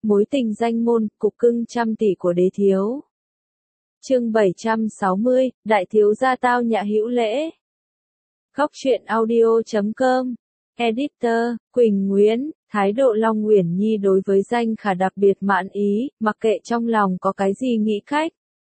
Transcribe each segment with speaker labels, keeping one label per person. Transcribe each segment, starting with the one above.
Speaker 1: Mối tình danh môn, cục cưng trăm tỷ của đế thiếu. Chương 760, Đại thiếu gia tao nhã hữu lễ. Góc truyện audio.com. Editor, Quỳnh Nguyễn. Thái độ Long Uyển Nhi đối với Danh Khả đặc biệt mãn ý, mặc kệ trong lòng có cái gì nghĩ cách.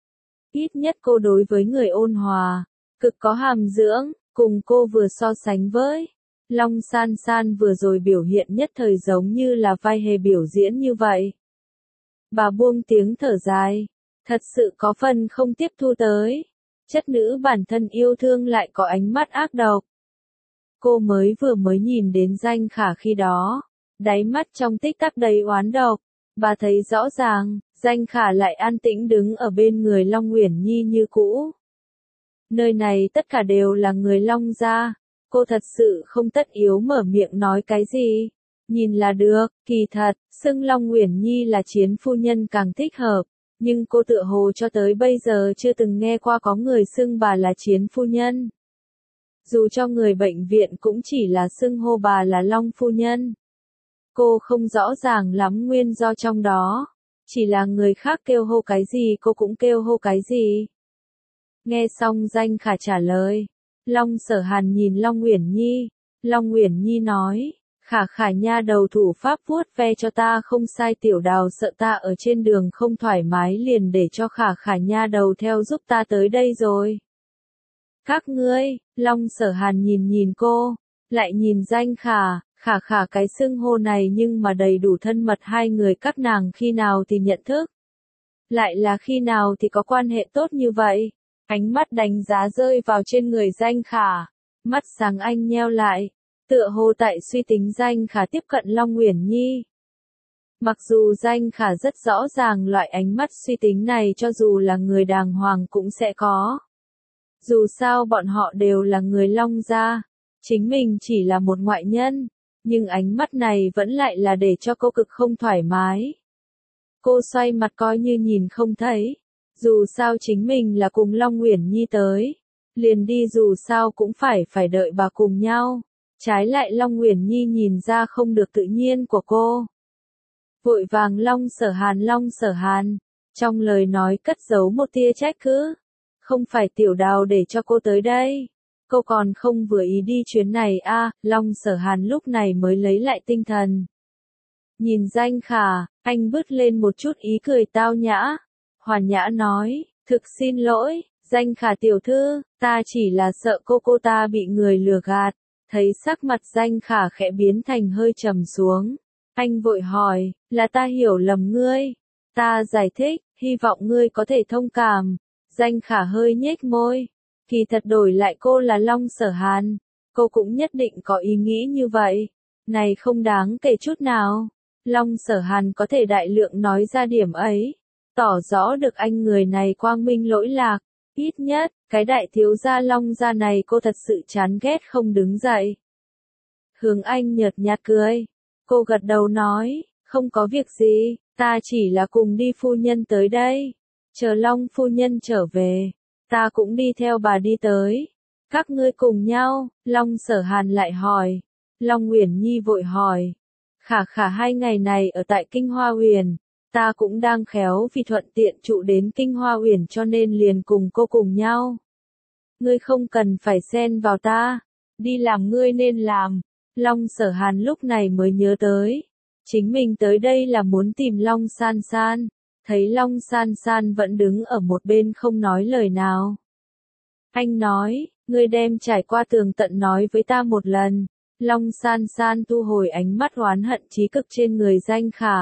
Speaker 1: Ít nhất cô đối với người ôn hòa, cực có hàm dưỡng, cùng cô vừa so sánh với Long San San vừa rồi biểu hiện nhất thời giống như là vai hề biểu diễn như vậy. Bà buông tiếng thở dài, thật sự có phần không tiếp thu tới. Chất nữ bản thân yêu thương lại có ánh mắt ác độc. Cô vừa mới nhìn đến Danh Khả khi đó, đáy mắt trong tích tắc đầy oán độc. Bà thấy rõ ràng, Danh Khả lại an tĩnh đứng ở bên người Long Uyển Nhi như cũ. Nơi này tất cả đều là người Long gia, cô thật sự không tất yếu mở miệng nói cái gì. Nhìn là được, kỳ thật, xưng Long Uyển Nhi là chiến phu nhân càng thích hợp, nhưng cô tựa hồ cho tới bây giờ chưa từng nghe qua có người xưng bà là chiến phu nhân. Dù cho người bệnh viện cũng chỉ là xưng hô bà là Long phu nhân. Cô không rõ ràng lắm nguyên do trong đó, chỉ là người khác kêu hô cái gì cô cũng kêu hô cái gì. Nghe xong Danh Khả trả lời, Long Sở Hàn nhìn Long Uyển Nhi, Long Uyển Nhi nói, Khả nha đầu thủ pháp vuốt ve cho ta không sai, Tiểu Đào sợ ta ở trên đường không thoải mái liền để cho Khả nha đầu theo giúp ta tới đây rồi. Các ngươi, Long Sở Hàn nhìn cô, lại nhìn Danh Khả cái xưng hô này nhưng mà đầy đủ thân mật, hai người các nàng khi nào thì nhận thức. Lại là khi nào thì có quan hệ tốt như vậy. Ánh mắt đánh giá rơi vào trên người Danh Khả, mắt sáng anh nheo lại, tựa hồ tại suy tính Danh Khả tiếp cận Long Uyển Nhi. Mặc dù Danh Khả rất rõ ràng loại ánh mắt suy tính này cho dù là người đàng hoàng cũng sẽ có. Dù sao bọn họ đều là người Long gia, chính mình chỉ là một ngoại nhân, nhưng ánh mắt này vẫn lại là để cho cô cực không thoải mái. Cô xoay mặt coi như nhìn không thấy. Dù sao chính mình là cùng Long Uyển Nhi tới, liền đi dù sao cũng phải đợi bà cùng nhau. Trái lại Long Uyển Nhi nhìn ra không được tự nhiên của cô. Vội vàng Long Sở Hàn, trong lời nói cất giấu một tia trách cứ. Không phải Tiểu Đào để cho cô tới đây, cô còn không vừa ý đi chuyến này à, Long Sở Hàn lúc này mới lấy lại tinh thần. Nhìn Danh Khả, anh bứt lên một chút ý cười tao nhã. Hoàn nhã nói, thực xin lỗi, Danh Khả tiểu thư, ta chỉ là sợ cô ta bị người lừa gạt. Thấy sắc mặt Danh Khả khẽ biến thành hơi trầm xuống. Anh vội hỏi, là ta hiểu lầm ngươi. Ta giải thích, hy vọng ngươi có thể thông cảm. Danh Khả hơi nhếch môi. Kỳ thật đổi lại cô là Long Sở Hàn, cô cũng nhất định có ý nghĩ như vậy. Này không đáng kể chút nào. Long Sở Hàn có thể đại lượng nói ra điểm ấy, tỏ rõ được anh người này quang minh lỗi lạc. Ít nhất, cái đại thiếu gia Long gia này cô thật sự chán ghét không đứng dậy. Hướng Anh nhợt nhạt cười. Cô gật đầu nói, không có việc gì, ta chỉ là cùng đi phu nhân tới đây. Chờ Long phu nhân trở về, ta cũng đi theo bà đi tới. Các ngươi cùng nhau, Long Sở Hàn lại hỏi. Long Uyển Nhi vội hỏi. Khả 2 ngày này ở tại Kinh Hoa Uyển. Ta cũng đang khéo vì thuận tiện trụ đến Kinh Hoa Uyển cho nên liền cùng cô cùng nhau. Ngươi không cần phải xen vào ta, đi làm ngươi nên làm. Long Sở Hàn lúc này mới nhớ tới, chính mình tới đây là muốn tìm Long San San, thấy Long San San vẫn đứng ở một bên không nói lời nào. Anh nói, ngươi đem trải qua tường tận nói với ta một lần. Long San San thu hồi ánh mắt oán hận chí cực trên người Danh Khả.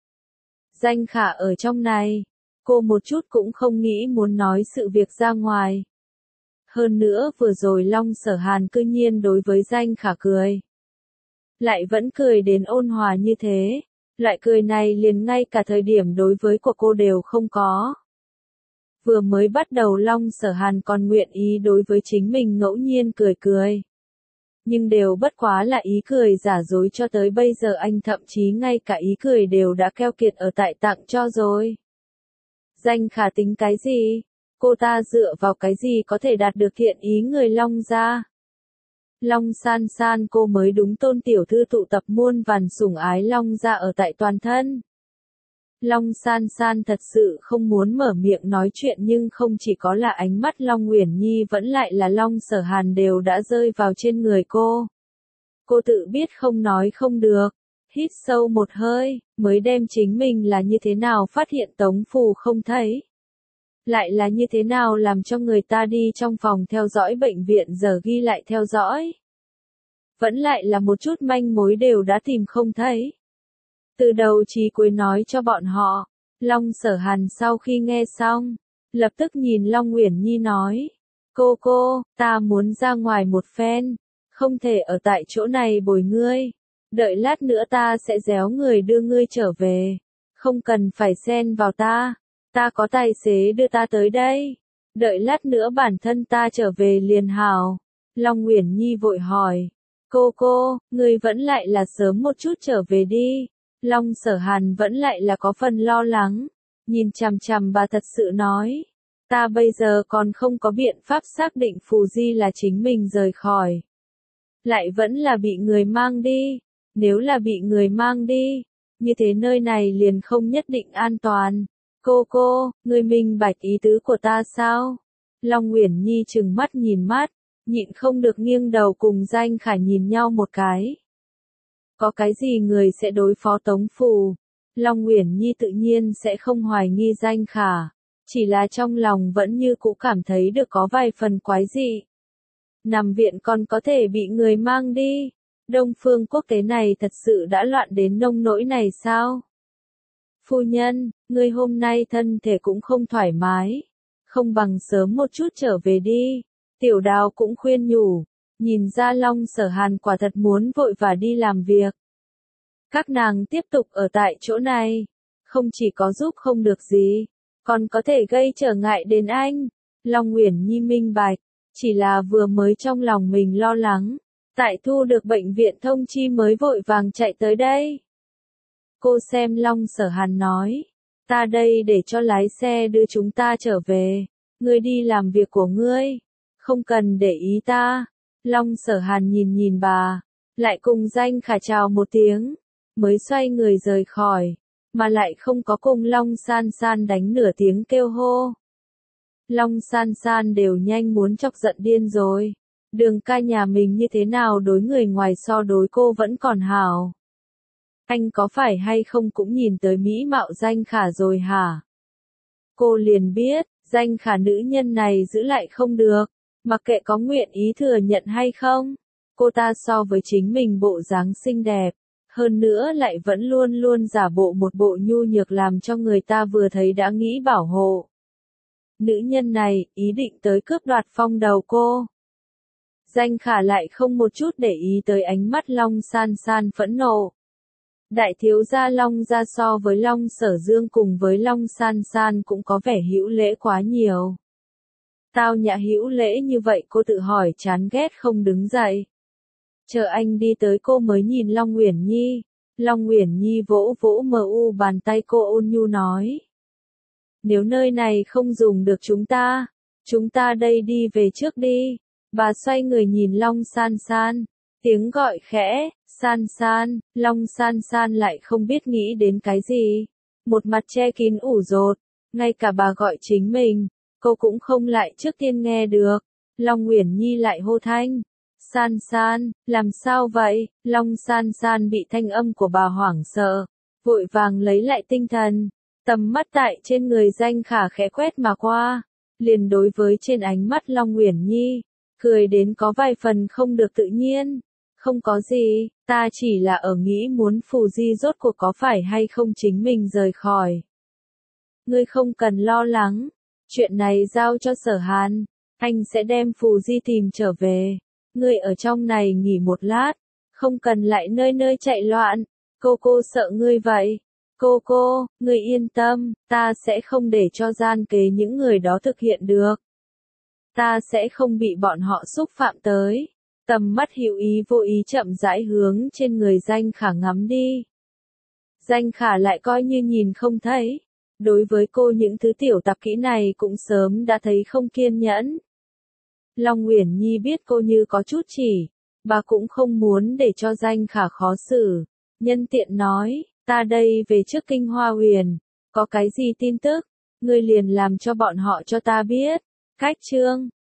Speaker 1: Danh Khả ở trong này, cô một chút cũng không nghĩ muốn nói sự việc ra ngoài. Hơn nữa vừa rồi Long Sở Hàn cư nhiên đối với Danh Khả cười. Lại vẫn cười đến ôn hòa như thế, loại cười này liền ngay cả thời điểm đối với của cô đều không có. Vừa mới bắt đầu Long Sở Hàn còn nguyện ý đối với chính mình ngẫu nhiên cười. Nhưng đều bất quá là ý cười giả dối, cho tới bây giờ anh thậm chí ngay cả ý cười đều đã keo kiệt ở tại tặng cho rồi. Danh Khả tính cái gì? Cô ta dựa vào cái gì có thể đạt được thiện ý người Long gia? Long San San cô mới đúng tôn tiểu thư tụ tập muôn vàn sủng ái Long gia ở tại toàn thân. Long San San thật sự không muốn mở miệng nói chuyện nhưng không chỉ có là ánh mắt Long Uyển Nhi vẫn lại là Long Sở Hàn đều đã rơi vào trên người cô. Cô tự biết không nói không được, hít sâu một hơi, mới đem chính mình là như thế nào phát hiện Tống Phù không thấy. Lại là như thế nào làm cho người ta đi trong phòng theo dõi bệnh viện giờ ghi lại theo dõi. Vẫn lại là một chút manh mối đều đã tìm không thấy. Từ đầu chí cuối nói cho bọn họ, Long Sở Hàn sau khi nghe xong, lập tức nhìn Long Uyển Nhi nói, cô, ta muốn ra ngoài một phen, không thể ở tại chỗ này bồi ngươi, đợi lát nữa ta sẽ réo người đưa ngươi trở về, không cần phải xen vào ta có tài xế đưa ta tới đây, đợi lát nữa bản thân ta trở về liền hảo. Long Uyển Nhi vội hỏi, cô, ngươi vẫn lại là sớm một chút trở về đi. Long Sở Hàn vẫn lại là có phần lo lắng, nhìn chằm chằm bà thật sự nói, ta bây giờ còn không có biện pháp xác định Phù Di là chính mình rời khỏi. Lại vẫn là bị người mang đi, nếu là bị người mang đi, như thế nơi này liền không nhất định an toàn. Cô, người minh bạch ý tứ của ta sao? Long Uyển Nhi trừng mắt nhìn mắt, nhịn không được nghiêng đầu cùng Danh Khả nhìn nhau một cái. Có cái gì người sẽ đối phó Tống Phù? Long Uyển Nhi tự nhiên sẽ không hoài nghi Danh Khả, chỉ là trong lòng vẫn như cũ cảm thấy được có vài phần quái dị. Nằm viện còn có thể bị người mang đi, Đông Phương Quốc tế này thật sự đã loạn đến nông nỗi này sao? Phu nhân, ngươi hôm nay thân thể cũng không thoải mái, không bằng sớm một chút trở về đi. Tiểu Đào cũng khuyên nhủ, nhìn ra Long Sở Hàn quả thật muốn vội và đi làm việc. Các nàng tiếp tục ở tại chỗ này, không chỉ có giúp không được gì, còn có thể gây trở ngại đến anh. Long Uyển Nhi minh bạch, chỉ là vừa mới trong lòng mình lo lắng, tại thu được bệnh viện thông chi mới vội vàng chạy tới đây. Cô xem Long Sở Hàn nói, ta đây để cho lái xe đưa chúng ta trở về, ngươi đi làm việc của ngươi, không cần để ý ta. Long Sở Hàn nhìn bà, lại cùng Danh Khả chào một tiếng, mới xoay người rời khỏi, mà lại không có cùng Long San San đánh nửa tiếng kêu hô. Long San San đều nhanh muốn chọc giận điên rồi, Đường ca nhà mình như thế nào đối người ngoài so đối cô vẫn còn hảo. Anh có phải hay không cũng nhìn tới mỹ mạo Danh Khả rồi hả? Cô liền biết, Danh Khả nữ nhân này giữ lại không được, mặc kệ có nguyện ý thừa nhận hay không. Cô ta so với chính mình bộ dáng xinh đẹp, hơn nữa lại vẫn luôn luôn giả bộ một bộ nhu nhược làm cho người ta vừa thấy đã nghĩ bảo hộ. Nữ nhân này, ý định tới cướp đoạt phong đầu cô. Danh Khả lại không một chút để ý tới ánh mắt Long San San phẫn nộ. Đại thiếu gia Long gia so với Long Sở Dương cùng với Long San San cũng có vẻ hữu lễ quá nhiều. Tao nhã hữu lễ như vậy cô tự hỏi chán ghét không đứng dậy. Chờ anh đi tới cô mới nhìn Long Uyển Nhi. Long Uyển Nhi vỗ vỗ mờ u bàn tay cô ôn nhu nói. Nếu nơi này không dùng được chúng ta đây đi về trước đi. Bà xoay người nhìn Long San San. Tiếng gọi khẽ, San San, Long San San lại không biết nghĩ đến cái gì. Một mặt che kín ủ rột, ngay cả bà gọi chính mình, cô cũng không lại trước tiên nghe được. Long Uyển Nhi lại hô thanh. San San, làm sao vậy? Long San San bị thanh âm của bà hoảng sợ, vội vàng lấy lại tinh thần. Tầm mắt tại trên người Danh Khả khẽ quét mà qua, liền đối với trên ánh mắt Long Uyển Nhi, cười đến có vài phần không được tự nhiên. Không có gì, ta chỉ là ở nghĩ muốn Phù Di rốt cuộc có phải hay không chính mình rời khỏi. Ngươi không cần lo lắng, chuyện này giao cho Sở Hàn, anh sẽ đem Phù Di tìm trở về. Ngươi ở trong này nghỉ một lát, không cần lại nơi nơi chạy loạn, cô sợ ngươi vậy. Cô, ngươi yên tâm, ta sẽ không để cho gian kế những người đó thực hiện được. Ta sẽ không bị bọn họ xúc phạm tới. Tầm mắt hữu ý vô ý chậm rãi hướng trên người Danh Khả ngắm đi. Danh Khả lại coi như nhìn không thấy. Đối với cô những thứ tiểu tạp kỹ này cũng sớm đã thấy không kiên nhẫn. Long Uyển Nhi biết cô như có chút chỉ, bà cũng không muốn để cho Danh Khả khó xử. Nhân tiện nói, ta đây về trước Kinh Hoa Huyền, Có cái gì tin tức, ngươi liền làm cho bọn họ cho ta biết. Khách trương,